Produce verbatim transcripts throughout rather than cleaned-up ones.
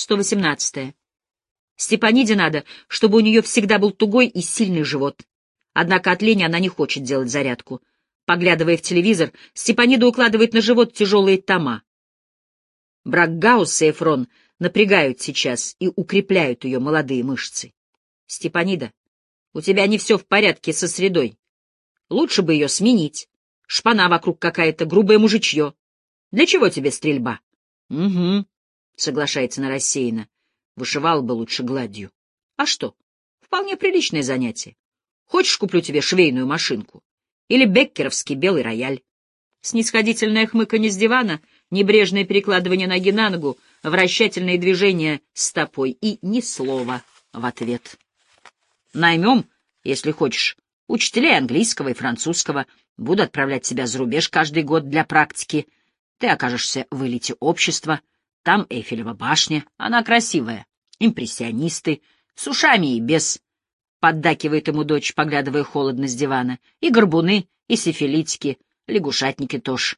сто восемнадцатое. Степаниде надо, чтобы у нее всегда был тугой и сильный живот. Однако от лени она не хочет делать зарядку. Поглядывая в телевизор, Степанида укладывает на живот тяжелые тома. Брак Гаусса и Эфрон напрягают сейчас и укрепляют ее молодые мышцы. Степанида, у тебя не все в порядке со средой. Лучше бы ее сменить. Шпана вокруг какая-то, грубое мужичье. Для чего тебе стрельба? — Угу, — соглашается она рассеянно. Вышивал бы лучше гладью. А что? Вполне приличное занятие. Хочешь, куплю тебе швейную машинку? Или беккеровский белый рояль? Снисходительное хмыканье с дивана, небрежное перекладывание ноги на ногу, вращательные движения стопой и ни слова в ответ. Наймем, если хочешь, учителей английского и французского. Буду отправлять тебя за рубеж каждый год для практики. Ты окажешься в элите общества. Там Эйфелева башня, она красивая. Импрессионисты, с ушами и без. Поддакивает ему дочь, поглядывая холодно с дивана. И горбуны, и сифилитики, лягушатники тоже.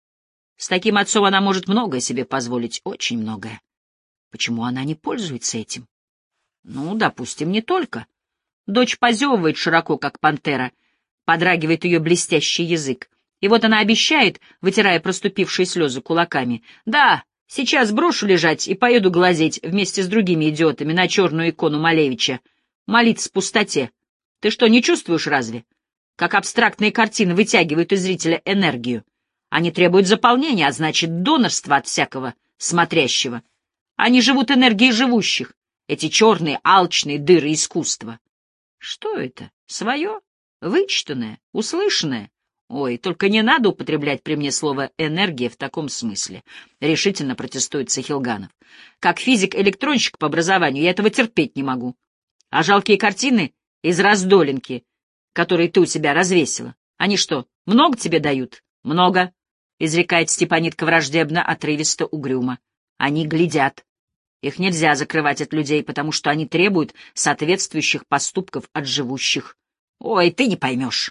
С таким отцом она может многое себе позволить, очень многое. Почему она не пользуется этим? Ну, допустим, не только. Дочь позевывает широко, как пантера, подрагивает ее блестящий язык. И вот она обещает, вытирая проступившие слезы кулаками, «Да, сейчас брошу лежать и поеду глазеть вместе с другими идиотами на черную икону Малевича. Молиться в пустоте. Ты что, не чувствуешь разве? Как абстрактные картины вытягивают из зрителя энергию. Они требуют заполнения, а значит, донорства от всякого смотрящего. Они живут энергией живущих, эти черные, алчные дыры искусства. Что это? Свое? Вычитанное? Услышанное? Ой, только не надо употреблять при мне слово «энергия» в таком смысле. Решительно протестует Сахилганов. Как физик-электронщик по образованию я этого терпеть не могу. А жалкие картины из раздолинки, которые ты у себя развесила, они что, много тебе дают? Много, изрекает Степанидка враждебно, отрывисто, угрюмо. Они глядят. Их нельзя закрывать от людей, потому что они требуют соответствующих поступков от живущих. Ой, ты не поймешь.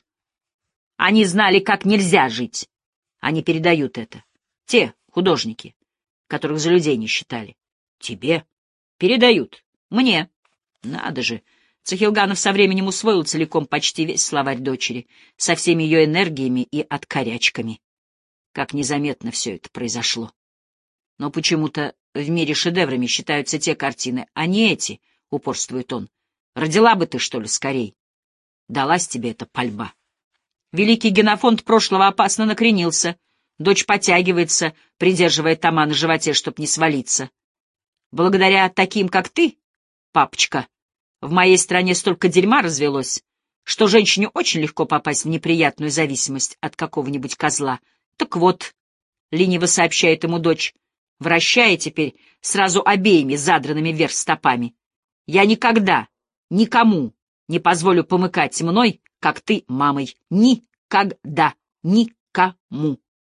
Они знали, как нельзя жить. Они передают это. Те художники, которых за людей не считали. Тебе передают. Мне. Надо же. Цахилганов со временем усвоил целиком почти весь словарь дочери, со всеми ее энергиями и откорячками. Как незаметно все это произошло. Но почему-то в мире шедеврами считаются те картины, а не эти, — упорствует он. Родила бы ты, что ли, скорей? Далась тебе эта пальба. Великий генофонд прошлого опасно накренился. Дочь потягивается, придерживая тома на животе, чтоб не свалиться. Благодаря таким, как ты, папочка, в моей стране столько дерьма развелось, что женщине очень легко попасть в неприятную зависимость от какого-нибудь козла. Так вот, — лениво сообщает ему дочь, вращая теперь сразу обеими задранными вверх стопами, — я никогда никому не позволю помыкать мной, как ты мамой. Никогда. Никому.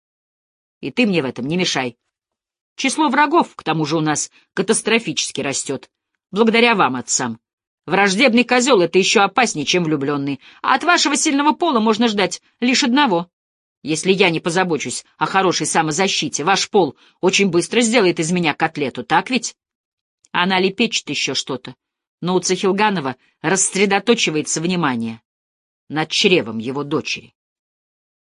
И ты мне в этом не мешай. Число врагов, к тому же, у нас катастрофически растет. Благодаря вам, отцам. Враждебный козел — это еще опаснее, чем влюбленный. А от вашего сильного пола можно ждать лишь одного. Если я не позабочусь о хорошей самозащите, ваш пол очень быстро сделает из меня котлету, так ведь? Она лепечет еще что-то, но у Цахилганова рассредоточивается внимание над чревом его дочери.